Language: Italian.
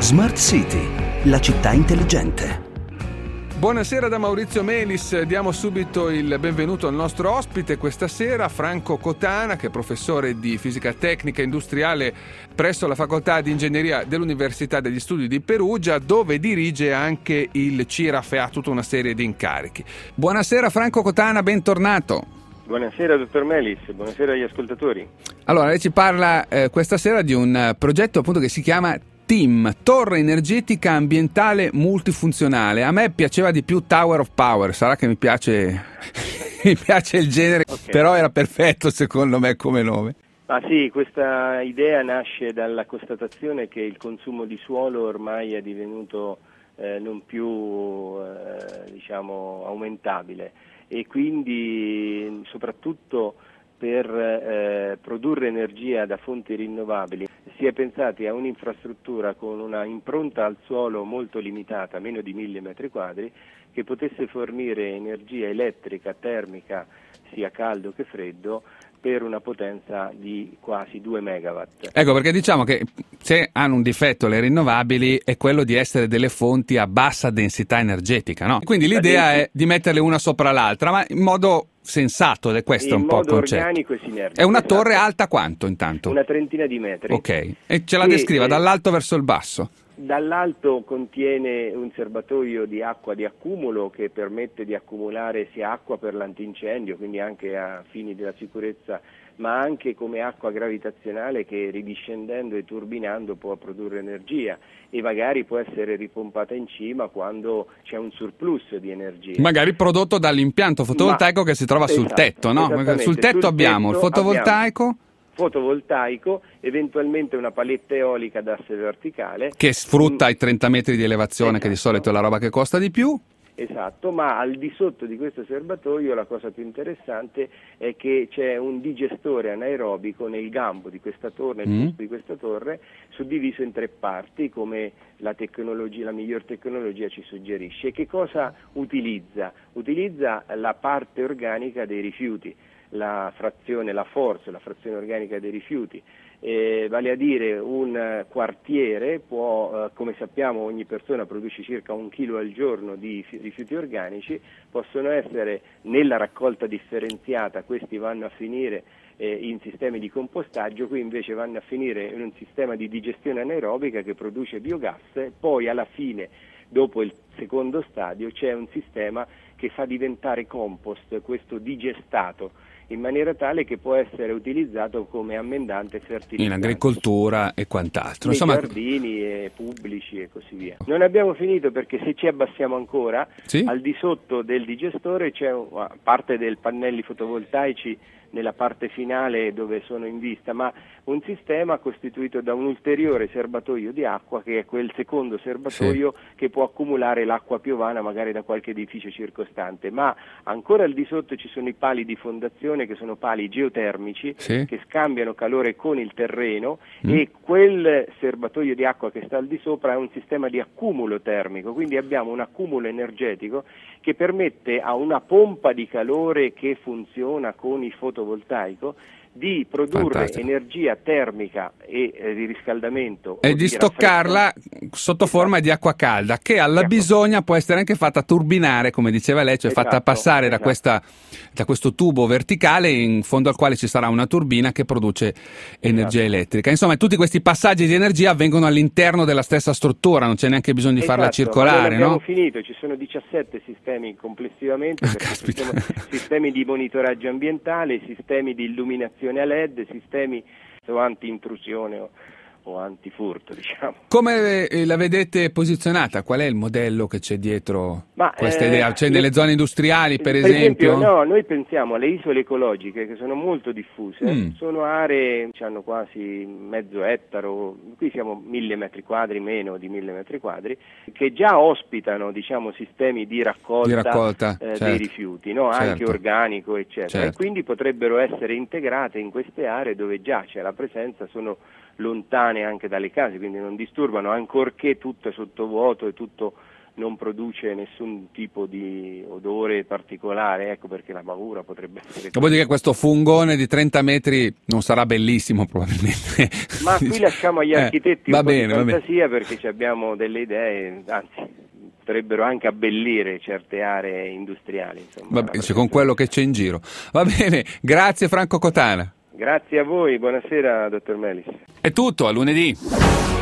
Smart City, la città intelligente. Buonasera da Maurizio Melis, diamo subito il benvenuto al nostro ospite questa sera, Franco Cotana, che è professore di fisica tecnica industriale presso la facoltà di ingegneria dell'Università degli Studi di Perugia, dove dirige anche il CIRAF e ha tutta una serie di incarichi. Buonasera Franco Cotana, bentornato. Buonasera dottor Melis, buonasera agli ascoltatori. Allora, lei ci parla questa sera di un progetto appunto che si chiama TEAM, Torre Energetica Ambientale Multifunzionale. A me piaceva di più Tower of Power, sarà che mi piace il genere, okay. Però era perfetto secondo me come nome. Ah sì, questa idea nasce dalla constatazione che il consumo di suolo ormai è divenuto non più aumentabile, e quindi soprattutto per produrre energia da fonti rinnovabili si è pensati a un'infrastruttura con una impronta al suolo molto limitata, meno di 1000 metri quadri, che potesse fornire energia elettrica, termica, sia caldo che freddo, per una potenza di quasi 2 megawatt. Ecco, perché diciamo che se hanno un difetto le rinnovabili è quello di essere delle fonti a bassa densità energetica, no? Quindi l'idea è di metterle una sopra l'altra, ma in modo sensato, ed è questo un po' il concetto. Organico e sinergico. È una torre alta quanto intanto? Una trentina di metri. Ok, e ce la descriva dall'alto verso il basso. Dall'alto contiene un serbatoio di acqua di accumulo che permette di accumulare sia acqua per l'antincendio, quindi anche a fini della sicurezza, ma anche come acqua gravitazionale che ridiscendendo e turbinando può produrre energia e magari può essere ripompata in cima quando c'è un surplus di energia. Magari prodotto dall'impianto fotovoltaico che si trova sul tetto, no? Sul tetto abbiamo il fotovoltaico. Fotovoltaico, eventualmente una paletta eolica d'asse verticale che sfrutta i 30 metri di elevazione, esatto, che di solito è la roba che costa di più. Esatto, ma al di sotto di questo serbatoio la cosa più interessante è che c'è un digestore anaerobico nel gambo di questa torre, di questa torre, suddiviso in 3 parti, come la miglior tecnologia ci suggerisce. Che cosa utilizza? Utilizza la parte organica dei rifiuti, la frazione organica dei rifiuti, vale a dire un quartiere può, come sappiamo ogni persona produce circa 1 chilo al giorno di rifiuti organici, possono essere nella raccolta differenziata, questi vanno a finire in sistemi di compostaggio, qui invece vanno a finire in un sistema di digestione anaerobica che produce biogas, poi alla fine, dopo il secondo stadio, c'è un sistema che fa diventare compost questo digestato, in maniera tale che può essere utilizzato come ammendante fertilizzante in agricoltura e quant'altro, nei giardini pubblici e così via. Non abbiamo finito, perché se ci abbassiamo ancora, sì? Al di sotto del digestore c'è parte dei pannelli fotovoltaici nella parte finale dove sono in vista, ma un sistema costituito da un ulteriore serbatoio di acqua, che è quel secondo serbatoio, sì, che può accumulare l'acqua piovana magari da qualche edificio circostante, ma ancora al di sotto ci sono i pali di fondazione, che sono pali geotermici, sì, che scambiano calore con il terreno, e quel serbatoio di acqua che sta al di sopra è un sistema di accumulo termico, quindi abbiamo un accumulo energetico che permette a una pompa di calore che funziona con il fotovoltaico di produrre energia termica e di riscaldamento e di stoccarla sotto forma di acqua calda, che alla bisogna può essere anche fatta turbinare, come diceva lei, cioè fatta passare da questo tubo verticale in fondo al quale ci sarà una turbina che produce energia elettrica. Insomma, tutti questi passaggi di energia avvengono all'interno della stessa struttura, non c'è neanche bisogno di farla circolare, non abbiamo finito, ci sono 17 sistemi complessivamente, sistemi di monitoraggio ambientale, sistemi di illuminazione a LED, sistemi anti-intrusione o antifurto, diciamo. Come la vedete posizionata? Qual è il modello che c'è dietro questa idea? C'è nelle zone industriali, per esempio? No, noi pensiamo alle isole ecologiche, che sono molto diffuse, sono aree che hanno quasi mezzo ettaro, qui siamo 1000 metri quadri, meno di 1000 metri quadri, che già ospitano, diciamo, sistemi di raccolta dei rifiuti, no? Certo. Anche organico, eccetera, certo. E quindi potrebbero essere integrate in queste aree dove già c'è la presenza, sono lontane anche dalle case, quindi non disturbano, ancorché tutto è sottovuoto e tutto non produce nessun tipo di odore particolare, ecco perché la paura potrebbe essere... Vuol dire che questo fungone di 30 metri non sarà bellissimo probabilmente. Ma qui lasciamo agli architetti un po' di fantasia, bene. perché abbiamo delle idee, anzi potrebbero anche abbellire certe aree industriali. Insomma, con quello che c'è in giro. Va bene, grazie Franco Cotana. Grazie a voi, buonasera dottor Melis. È tutto, a lunedì.